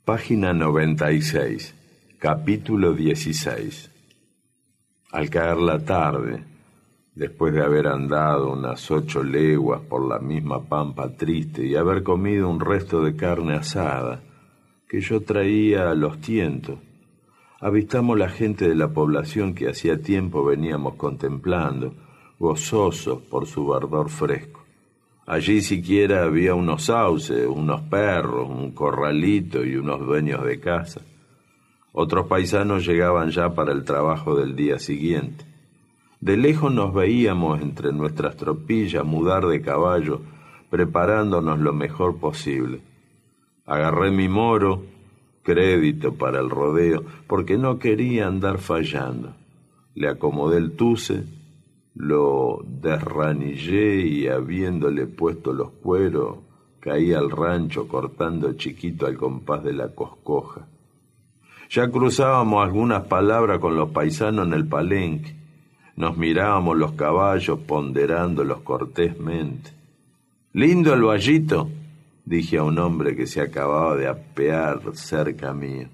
Página 96, capítulo 16. Al caer la tarde, después de haber andado unas 8 leguas por la misma pampa triste y haber comido un resto de carne asada que yo traía a los tientos, avistamos la gente de la población que hacía tiempo veníamos contemplando, gozosos por su verdor fresco. Allí siquiera había unos sauces, unos perros, un corralito y unos dueños de casa. Otros paisanos llegaban ya para el trabajo del día siguiente. De lejos nos veíamos entre nuestras tropillas mudar de caballo, preparándonos lo mejor posible. Agarré mi moro, crédito para el rodeo, porque no quería andar fallando. Le acomodé el tuce, lo desranillé y habiéndole puesto los cueros, caí al rancho cortando chiquito al compás de la coscoja. Ya cruzábamos algunas palabras con los paisanos en el palenque. Nos mirábamos los caballos ponderándolos cortésmente. «Lindo el vallito», dije a un hombre que se acababa de apear cerca mío.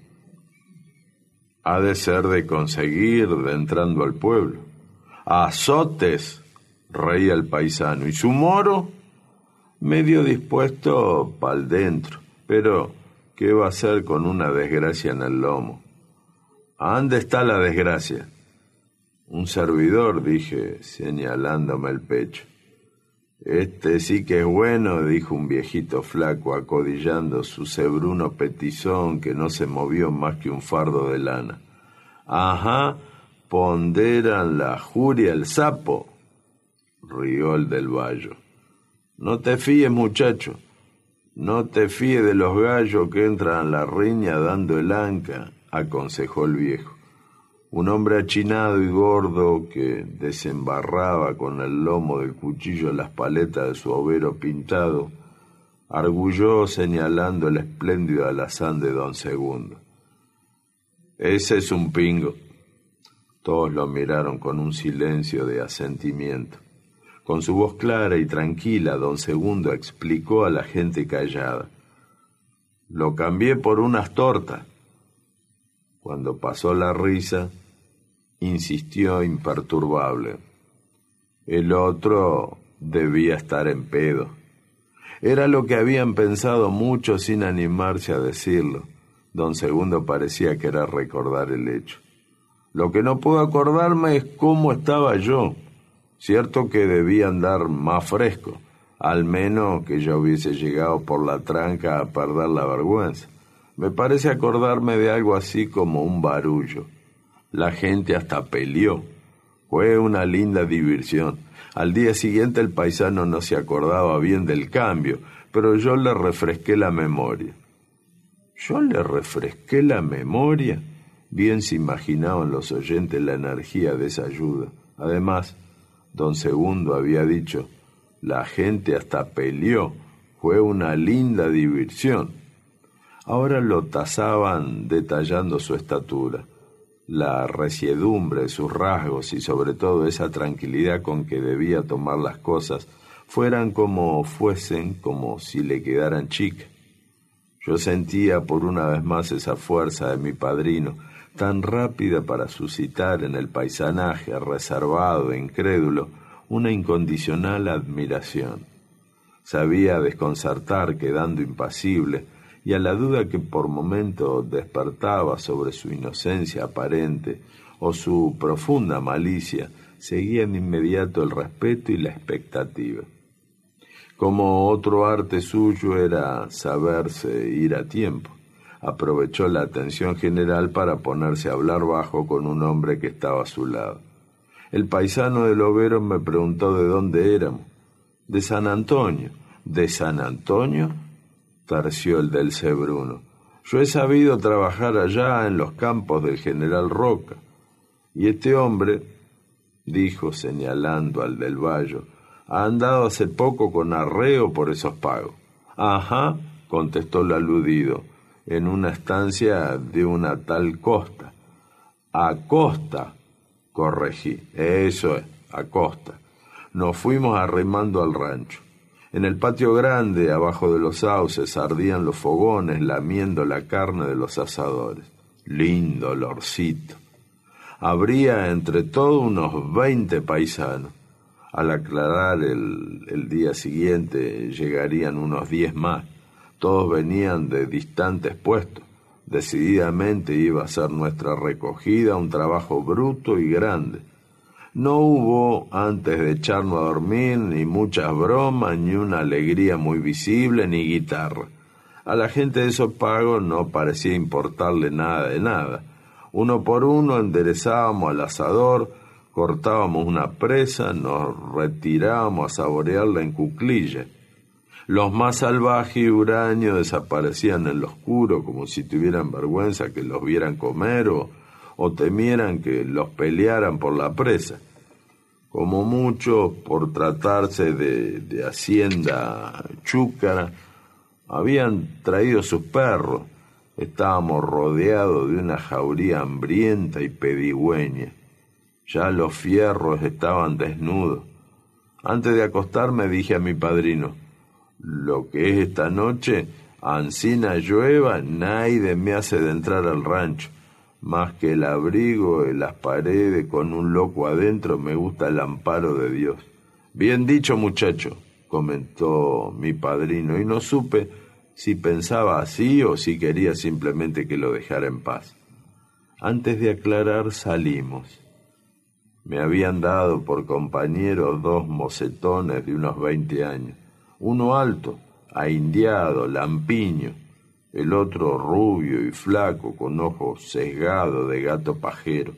«Ha de ser de conseguir de entrando al pueblo». «Azotes», reía el paisano. «¿Y su moro?» «Medio dispuesto pa'l dentro, pero ¿qué va a hacer con una desgracia en el lomo?» «¿Ande está la desgracia?» «Un servidor», dije, señalándome el pecho. «Este sí que es bueno», dijo un viejito flaco, acodillando su cebruno petizón que no se movió más que un fardo de lana. «Ajá, ponderan la juria el sapo», rió el del vallo. «No te fíes, muchacho, no te fíes de los gallos que entran a la riña dando el anca», aconsejó el viejo. Un hombre achinado y gordo que desembarraba con el lomo del cuchillo las paletas de su overo pintado, arguyó señalando el espléndido alazán de don Segundo. «Ese es un pingo». Todos lo miraron con un silencio de asentimiento. Con su voz clara y tranquila, don Segundo explicó a la gente callada. «Lo cambié por unas tortas». Cuando pasó la risa, insistió imperturbable. El otro debía estar en pedo. Era lo que habían pensado muchos sin animarse a decirlo. Don Segundo parecía querer recordar el hecho. «Lo que no puedo acordarme es cómo estaba yo. Cierto que debía andar más fresco, al menos que yo hubiese llegado por la tranca a perder la vergüenza. Me parece acordarme de algo así como un barullo. La gente hasta peleó. Fue una linda diversión. Al día siguiente el paisano no se acordaba bien del cambio, pero yo le refresqué la memoria». «¿Yo le refresqué la memoria?» Bien se imaginaban los oyentes la energía de esa ayuda. Además, don Segundo había dicho, la gente hasta peleó, fue una linda diversión. Ahora lo tasaban detallando su estatura, la resiedumbre de sus rasgos y sobre todo esa tranquilidad con que debía tomar las cosas, fueran como fuesen, como si le quedaran chicas. Yo sentía por una vez más esa fuerza de mi padrino, tan rápida para suscitar en el paisanaje reservado e incrédulo una incondicional admiración. Sabía desconcertar quedando impasible, y a la duda que por momento despertaba sobre su inocencia aparente o su profunda malicia, seguía de inmediato el respeto y la expectativa. Como otro arte suyo era saberse ir a tiempo, aprovechó la atención general para ponerse a hablar bajo con un hombre que estaba a su lado. El paisano del overo me preguntó de dónde éramos. «De San Antonio». «¿De San Antonio?», tarció el del cebruno. «Yo he sabido trabajar allá en los campos del general Roca. Y este hombre», dijo señalando al del vallo, «ha andado hace poco con arreo por esos pagos». «Ajá», contestó el aludido, «en una estancia de una tal Costa». «Acosta», corregí. «Eso es, Acosta». Nos fuimos arremando al rancho. En el patio grande, abajo de los sauces, ardían los fogones lamiendo la carne de los asadores. Lindo olorcito. Habría entre todos unos 20 paisanos. Al aclarar el día siguiente llegarían unos 10 más. Todos venían de distantes puestos. Decididamente iba a ser nuestra recogida un trabajo bruto y grande. No hubo, antes de echarnos a dormir, ni muchas bromas, ni una alegría muy visible, ni guitarra. A la gente de esos pagos no parecía importarle nada de nada. Uno por uno enderezábamos al asador, cortábamos una presa, nos retirábamos a saborearla en cuclillas. Los más salvajes y huraños desaparecían en lo oscuro como si tuvieran vergüenza que los vieran comer o temieran que los pelearan por la presa. Como mucho, por tratarse de hacienda chúcara, habían traído sus perros. Estábamos rodeados de una jauría hambrienta y pedigüeña. Ya los fierros estaban desnudos. Antes de acostarme dije a mi padrino: lo que es esta noche, ansina llueva, nadie me hace de entrar al rancho. Más que el abrigo y las paredes con un loco adentro, me gusta el amparo de Dios. Bien dicho, muchacho, comentó mi padrino, y no supe si pensaba así o si quería simplemente que lo dejara en paz. Antes de aclarar salimos. Me habían dado por compañeros 2 mocetones de unos 20 años. Uno alto, ahindiado, lampiño, el otro rubio y flaco, con ojos sesgados de gato pajero.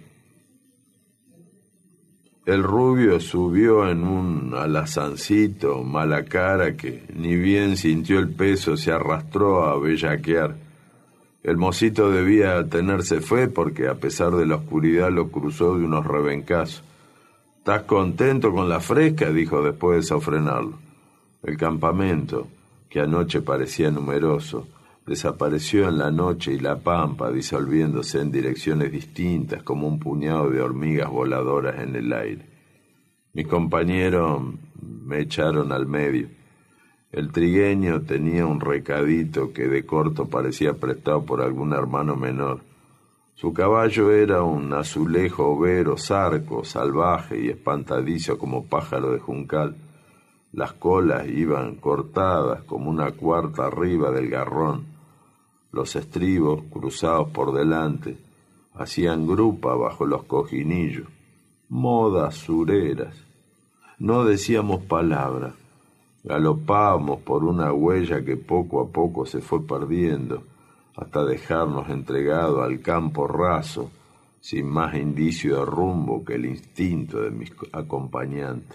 El rubio subió en un alazancito, mala cara, que ni bien sintió el peso se arrastró a bellaquear. El mocito debía tenerse fe porque a pesar de la oscuridad lo cruzó de unos rebencazos. ¿Estás contento con la fresca?, dijo después de sofrenarlo. El campamento, que anoche parecía numeroso, desapareció en la noche y la pampa, disolviéndose en direcciones distintas como un puñado de hormigas voladoras en el aire. Mis compañeros me echaron al medio. El trigueño tenía un recadito que de corto parecía prestado por algún hermano menor. Su caballo era un azulejo overo, zarco, salvaje y espantadizo como pájaro de juncal. Las colas iban cortadas como una cuarta arriba del garrón. Los estribos, cruzados por delante, hacían grupa bajo los cojinillos. Modas sureras. No decíamos palabra. Galopábamos por una huella que poco a poco se fue perdiendo, hasta dejarnos entregados al campo raso, sin más indicio de rumbo que el instinto de mis acompañantes.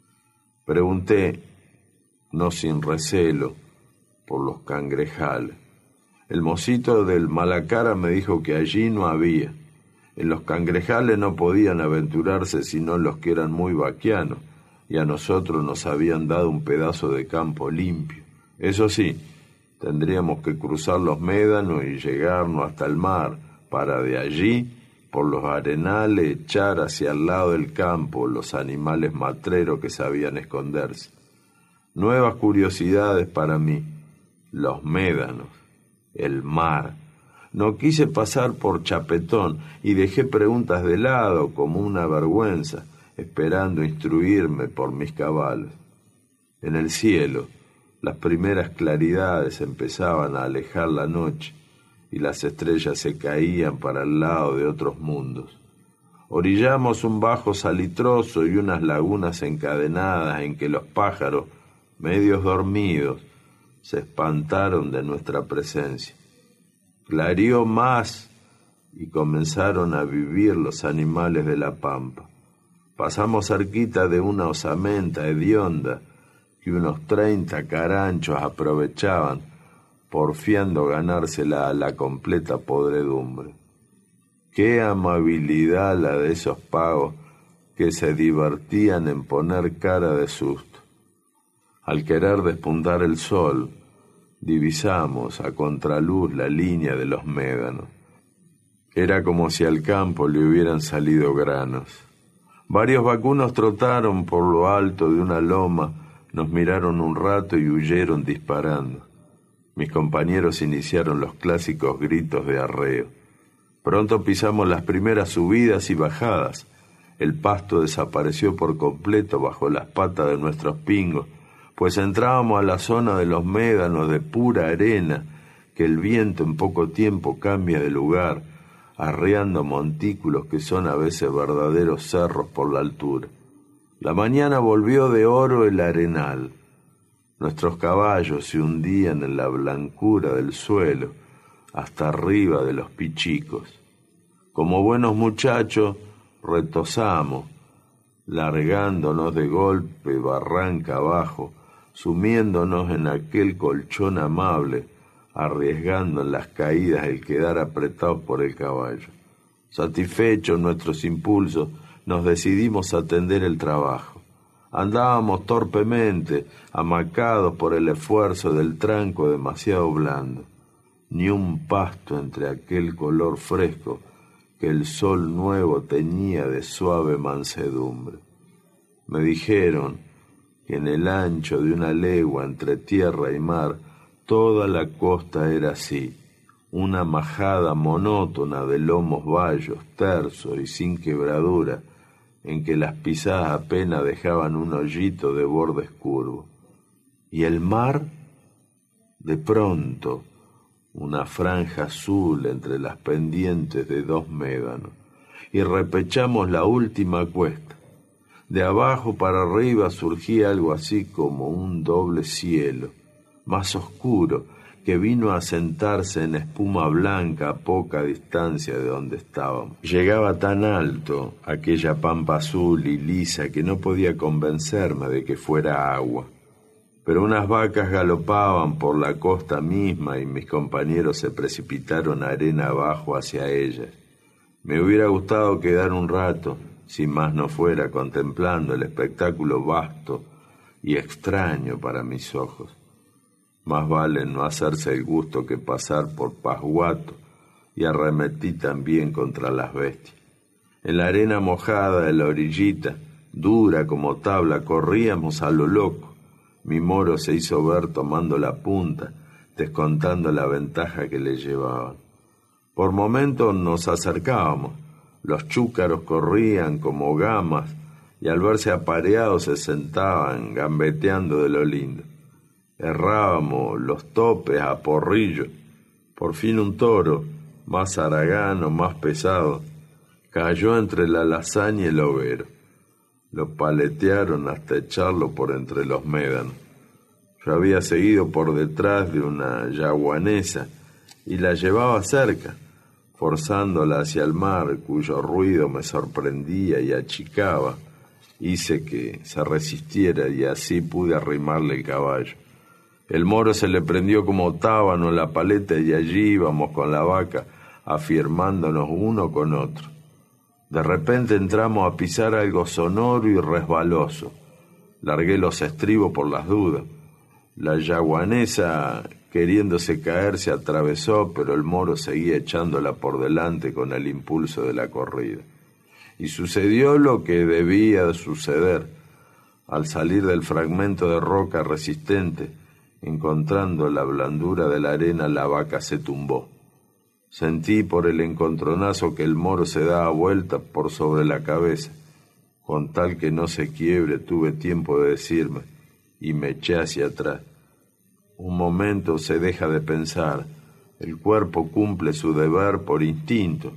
Pregunté, no sin recelo, por los cangrejales. El mocito del Malacara me dijo que allí no había. En los cangrejales no podían aventurarse sino los que eran muy vaquianos, y a nosotros nos habían dado un pedazo de campo limpio. Eso sí, tendríamos que cruzar los médanos y llegarnos hasta el mar, para de allí, por los arenales, echar hacia el lado del campo los animales matreros que sabían esconderse. Nuevas curiosidades para mí, los médanos, el mar. No quise pasar por chapetón y dejé preguntas de lado como una vergüenza, esperando instruirme por mis caballos. En el cielo, las primeras claridades empezaban a alejar la noche y las estrellas se caían para el lado de otros mundos. Orillamos un bajo salitroso y unas lagunas encadenadas en que los pájaros, medios dormidos, se espantaron de nuestra presencia. Clareó más y comenzaron a vivir los animales de la pampa. Pasamos cerquita de una osamenta hedionda que unos 30 caranchos aprovechaban, porfiando ganársela a la completa podredumbre. Qué amabilidad la de esos pagos que se divertían en poner cara de susto. Al querer despuntar el sol, divisamos a contraluz la línea de los médanos. Era como si al campo le hubieran salido granos. Varios vacunos trotaron por lo alto de una loma, Nos miraron un rato y huyeron disparando. Mis compañeros iniciaron los clásicos gritos de arreo. Pronto pisamos las primeras subidas y bajadas. El pasto desapareció por completo bajo las patas de nuestros pingos, pues entrábamos a la zona de los médanos de pura arena, que el viento en poco tiempo cambia de lugar, arreando montículos que son a veces verdaderos cerros por la altura. La mañana volvió de oro el arenal. Nuestros caballos se hundían en la blancura del suelo, hasta arriba de los pichicos. Como buenos muchachos, retozamos, largándonos de golpe barranca abajo, sumiéndonos en aquel colchón amable, arriesgando en las caídas el quedar apretados por el caballo. Satisfechos nuestros impulsos, nos decidimos a atender el trabajo. Andábamos torpemente, amacados por el esfuerzo del tranco demasiado blando. Ni un pasto entre aquel color fresco que el sol nuevo teñía de suave mansedumbre. Me dijeron que en el ancho de una legua entre tierra y mar, toda la costa era así, una majada monótona de lomos bayos, tersos y sin quebradura, en que las pisadas apenas dejaban un hoyito de bordes curvos. Y el mar, de pronto, una franja azul entre las pendientes de 2 médanos, y repechamos la última cuesta. De abajo para arriba surgía algo así como un doble cielo, más oscuro, que vino a sentarse en espuma blanca a poca distancia de donde estábamos. Llegaba tan alto aquella pampa azul y lisa que no podía convencerme de que fuera agua. Pero unas vacas galopaban por la costa misma y mis compañeros se precipitaron arena abajo hacia ellas. Me hubiera gustado quedar un rato, si más no fuera, contemplando el espectáculo vasto y extraño para mis ojos. Más vale no hacerse el gusto que pasar por pasguato, y arremetí también contra las bestias. En la arena mojada de la orillita, dura como tabla, corríamos a lo loco. Mi moro se hizo ver tomando la punta, descontando la ventaja que le llevaban. Por momentos nos acercábamos, los chúcaros corrían como gamas y al verse apareados se sentaban gambeteando de lo lindo. Errábamos los topes a porrillo. Por fin un toro, más haragano, más pesado, cayó entre la lasaña y el overo. Lo paletearon hasta echarlo por entre los médanos. Yo había seguido por detrás de una yaguanesa y la llevaba cerca, forzándola hacia el mar, cuyo ruido me sorprendía y achicaba. Hice que se resistiera y así pude arrimarle el caballo. El moro se le prendió como tábano la paleta y allí íbamos con la vaca, afirmándonos uno con otro. De repente entramos a pisar algo sonoro y resbaloso. Largué los estribos por las dudas. La yaguanesa, queriéndose caer, se atravesó, pero el moro seguía echándola por delante con el impulso de la corrida. Y sucedió lo que debía suceder. Al salir del fragmento de roca resistente, encontrando la blandura de la arena, la vaca se tumbó. Sentí por el encontronazo que el moro se daba vuelta por sobre la cabeza. Con tal que no se quiebre, tuve tiempo de decirme, y me eché hacia atrás. Un momento se deja de pensar, el cuerpo cumple su deber por instinto.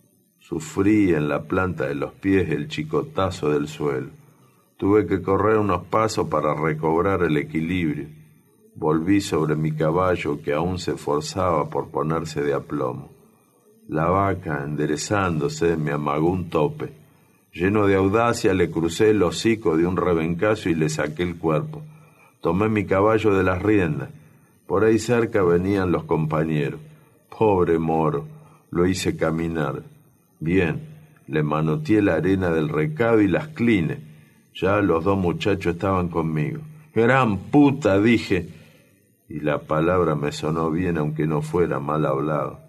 Sufrí en la planta de los pies el chicotazo del suelo. Tuve que correr unos pasos para recobrar el equilibrio. Volví sobre mi caballo que aún se esforzaba por ponerse de aplomo. La vaca, enderezándose, me amagó un tope. Lleno de audacia le crucé el hocico de un rebencazo y le saqué el cuerpo. Tomé mi caballo de las riendas. Por ahí cerca venían los compañeros. Pobre moro, lo hice caminar. Bien, le manoteé la arena del recado y las clines. Ya los 2 muchachos estaban conmigo. ¡Gran puta!, dije, y la palabra me sonó bien aunque no fuera mal hablado.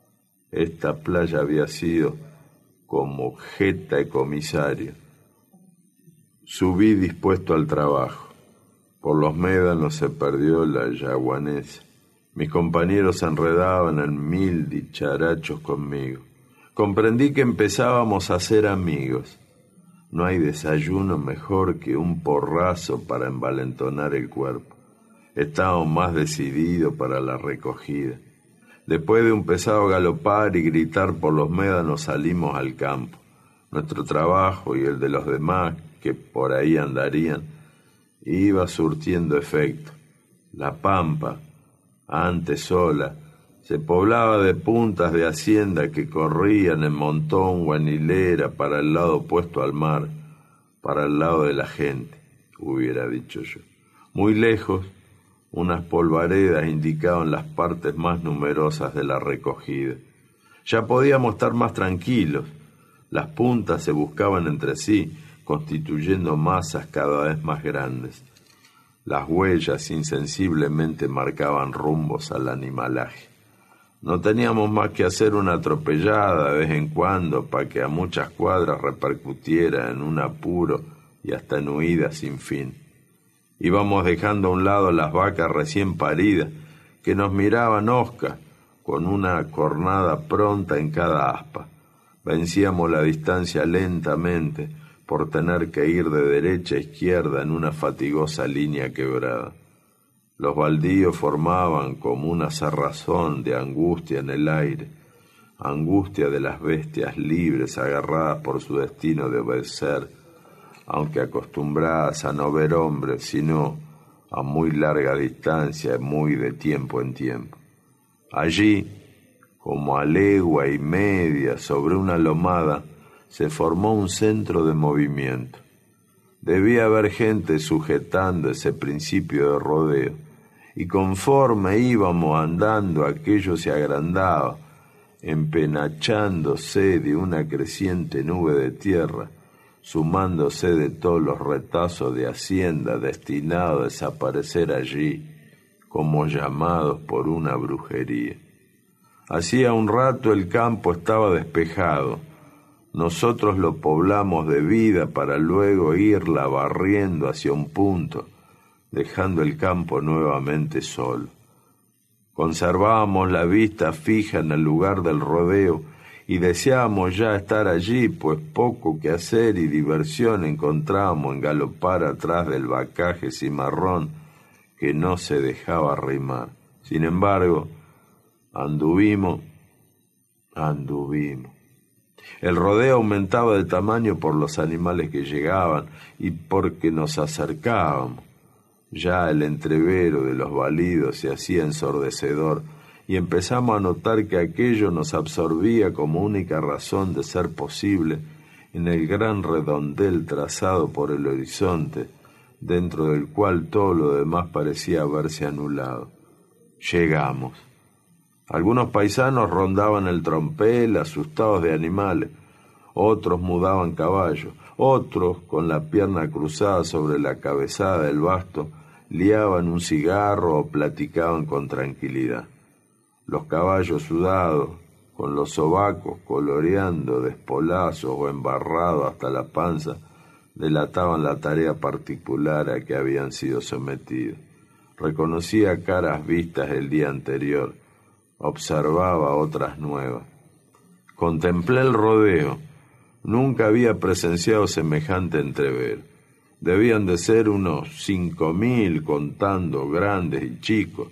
Esta playa había sido como jeta de comisario. Subí dispuesto al trabajo. Por los médanos se perdió la yaguanesa. Mis compañeros se enredaban en 1000 dicharachos conmigo. Comprendí que empezábamos a ser amigos. No hay desayuno mejor que un porrazo para envalentonar el cuerpo. Estábamos más decididos para la recogida. Después de un pesado galopar y gritar por los médanos salimos al campo. Nuestro trabajo y el de los demás que por ahí andarían iba surtiendo efecto. La pampa, antes sola, se poblaba de puntas de hacienda que corrían en montón o en hilera para el lado opuesto al mar, para el lado de la gente, hubiera dicho yo. Muy lejos, unas polvaredas indicaban las partes más numerosas de la recogida. Ya podíamos estar más tranquilos. Las puntas se buscaban entre sí, constituyendo masas cada vez más grandes. Las huellas insensiblemente marcaban rumbos al animalaje. No teníamos más que hacer una atropellada de vez en cuando para que a muchas cuadras repercutiera en un apuro y hasta en huida sin fin. Íbamos dejando a un lado las vacas recién paridas, que nos miraban hoscas, con una cornada pronta en cada aspa. Vencíamos la distancia lentamente, por tener que ir de derecha a izquierda en una fatigosa línea quebrada. Los baldíos formaban como una cerrazón de angustia en el aire, angustia de las bestias libres agarradas por su destino de obedecer, aunque acostumbradas a no ver hombres, sino a muy larga distancia y muy de tiempo en tiempo. Allí, como a legua y media sobre una lomada, se formó un centro de movimiento. Debía haber gente sujetando ese principio de rodeo, y conforme íbamos andando aquello se agrandaba, empenachándose de una creciente nube de tierra, sumándose de todos los retazos de hacienda destinados a desaparecer allí, como llamados por una brujería. Hacía un rato el campo estaba despejado. Nosotros lo poblamos de vida para luego irla barriendo hacia un punto, dejando el campo nuevamente solo. Conservábamos la vista fija en el lugar del rodeo y deseábamos ya estar allí, pues poco que hacer y diversión encontrábamos en galopar atrás del vacaje cimarrón que no se dejaba arrimar. Sin embargo, anduvimos. El rodeo aumentaba de tamaño por los animales que llegaban y porque nos acercábamos. Ya el entrevero de los balidos se hacía ensordecedor y empezamos a notar que aquello nos absorbía como única razón de ser posible en el gran redondel trazado por el horizonte, dentro del cual todo lo demás parecía haberse anulado. Llegamos. Algunos paisanos rondaban el trompel asustados de animales, otros mudaban caballos, otros, con la pierna cruzada sobre la cabezada del basto, liaban un cigarro o platicaban con tranquilidad. Los caballos sudados, con los sobacos coloreando despolazos o embarrados hasta la panza, delataban la tarea particular a que habían sido sometidos. Reconocía caras vistas el día anterior, observaba otras nuevas. Contemplé el rodeo. Nunca había presenciado semejante entrevero. Debían de ser unos 5.000 contando grandes y chicos.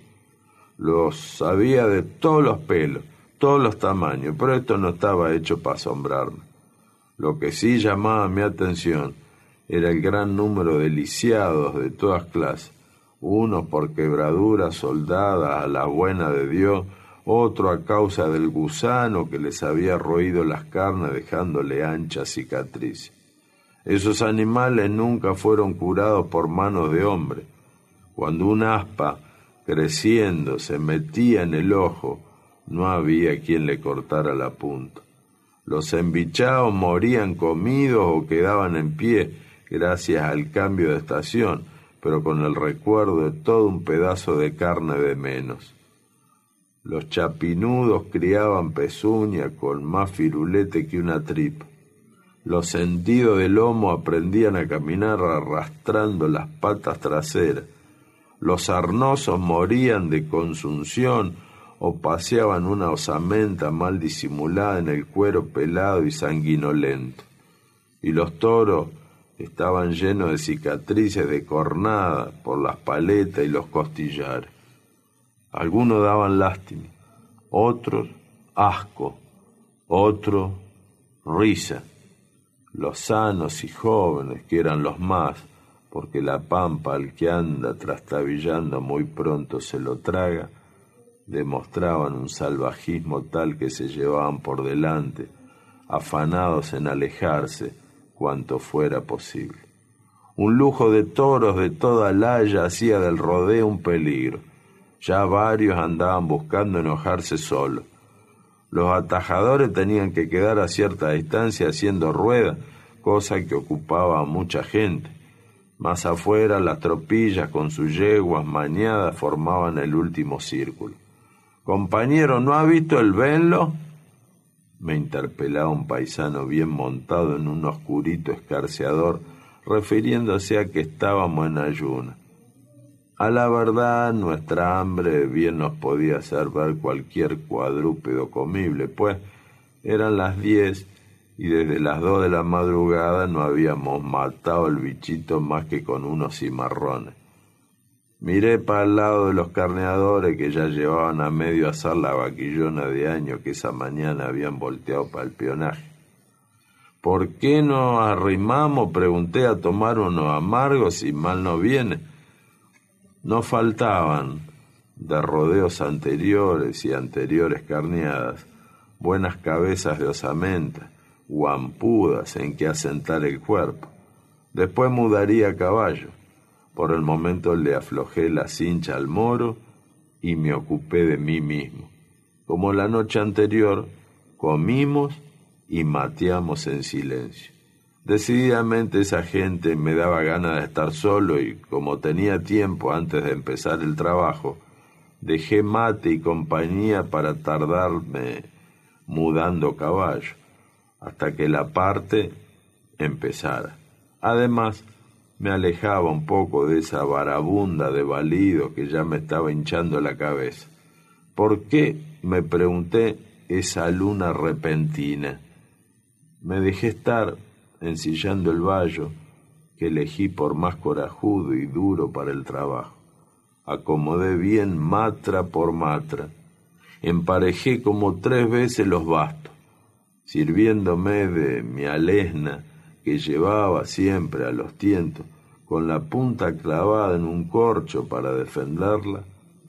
Los había de todos los pelos, todos los tamaños, pero esto no estaba hecho para asombrarme. Lo que sí llamaba mi atención era el gran número de lisiados de todas clases, unos por quebraduras soldadas a la buena de Dios, otro a causa del gusano que les había roído las carnes dejándole anchas cicatrices. Esos animales nunca fueron curados por manos de hombre. Cuando un aspa, creciendo, se metía en el ojo, no había quien le cortara la punta. Los embichados morían comidos o quedaban en pie gracias al cambio de estación, pero con el recuerdo de todo un pedazo de carne de menos. Los chapinudos criaban pezuña con más firulete que una tripa. Los sentidos del lomo aprendían a caminar arrastrando las patas traseras, Los sarnosos morían de consunción o paseaban una osamenta mal disimulada en el cuero pelado y sanguinolento. Y los toros estaban llenos de cicatrices de cornada por las paletas y los costillares. Algunos daban lástima, otros asco, otros risa. Los sanos y jóvenes, que eran los más, porque la pampa al que anda trastabillando muy pronto se lo traga, demostraban un salvajismo tal que se llevaban por delante, afanados en alejarse cuanto fuera posible. Un lujo de toros de toda laya hacía del rodeo un peligro. Ya varios andaban buscando enojarse solos. Los atajadores tenían que quedar a cierta distancia haciendo rueda, cosa que ocupaba a mucha gente. Más afuera, las tropillas con sus yeguas mañadas formaban el último círculo. «Compañero, ¿no ha visto el venlo?», me interpelaba un paisano bien montado en un oscurito escarceador, refiriéndose a que estábamos en ayuno. A la verdad, nuestra hambre bien nos podía hacer ver cualquier cuadrúpedo comible, pues eran las 10 y desde las 2 de la madrugada no habíamos matado el bichito más que con unos cimarrones. Miré para el lado de los carneadores que ya llevaban a medio asar la vaquillona de año que esa mañana habían volteado para el pionaje. «¿Por qué no arrimamos?», pregunté, «a tomar unos amargos si mal no viene». No faltaban, de rodeos anteriores y anteriores carneadas, buenas cabezas de osamenta, guampudas en que asentar el cuerpo. Después mudaría a caballo. Por el momento le aflojé la cincha al moro y me ocupé de mí mismo. Como la noche anterior, comimos y mateamos en silencio. Decididamente esa gente me daba ganas de estar solo y, como tenía tiempo antes de empezar el trabajo, dejé mate y compañía para tardarme mudando caballo, hasta que la parte empezara. Además, me alejaba un poco de esa varabunda de balido que ya me estaba hinchando la cabeza. ¿Por qué?, me pregunté, esa luna repentina. Me dejé estar ensillando el vallo que elegí por más corajudo y duro para el trabajo. Acomodé bien matra por matra. Emparejé como 3 veces los bastos, sirviéndome de mi alesna que llevaba siempre a los tientos, con la punta clavada en un corcho para defenderla.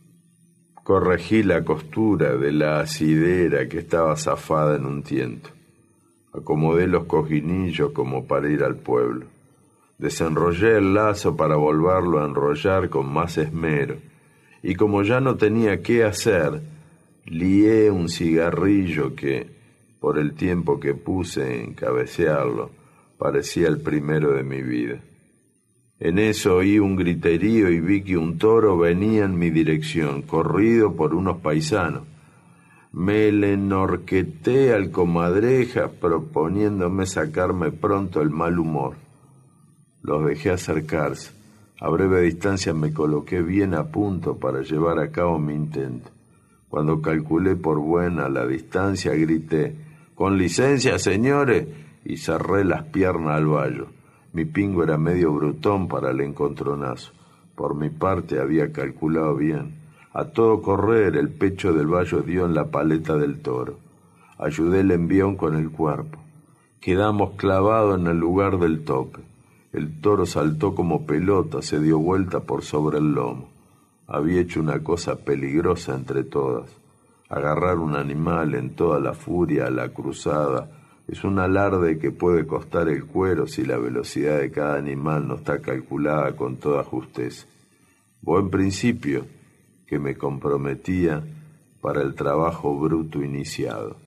Corregí la costura de la asidera que estaba zafada en un tiento. Acomodé los cojinillos como para ir al pueblo. Desenrollé el lazo para volverlo a enrollar con más esmero, y como ya no tenía qué hacer, lié un cigarrillo que, por el tiempo que puse en cabecearlo, parecía el primero de mi vida. En eso oí un griterío y vi que un toro venía en mi dirección, corrido por unos paisanos. Me le enorqueté al comadreja, proponiéndome sacarme pronto el mal humor. Los dejé acercarse. A breve distancia me coloqué bien a punto para llevar a cabo mi intento. Cuando calculé por buena la distancia, grité: «¡Con licencia, señores!», y cerré las piernas al vallo. Mi pingo era medio brutón para el encontronazo. Por mi parte había calculado bien. A todo correr, el pecho del vallo dio en la paleta del toro. Ayudé el envión con el cuerpo. Quedamos clavados en el lugar del tope. El toro saltó como pelota, se dio vuelta por sobre el lomo. Había hecho una cosa peligrosa entre todas. Agarrar un animal en toda la furia a la cruzada es un alarde que puede costar el cuero si la velocidad de cada animal no está calculada con toda justeza. Buen principio que me comprometía para el trabajo bruto iniciado.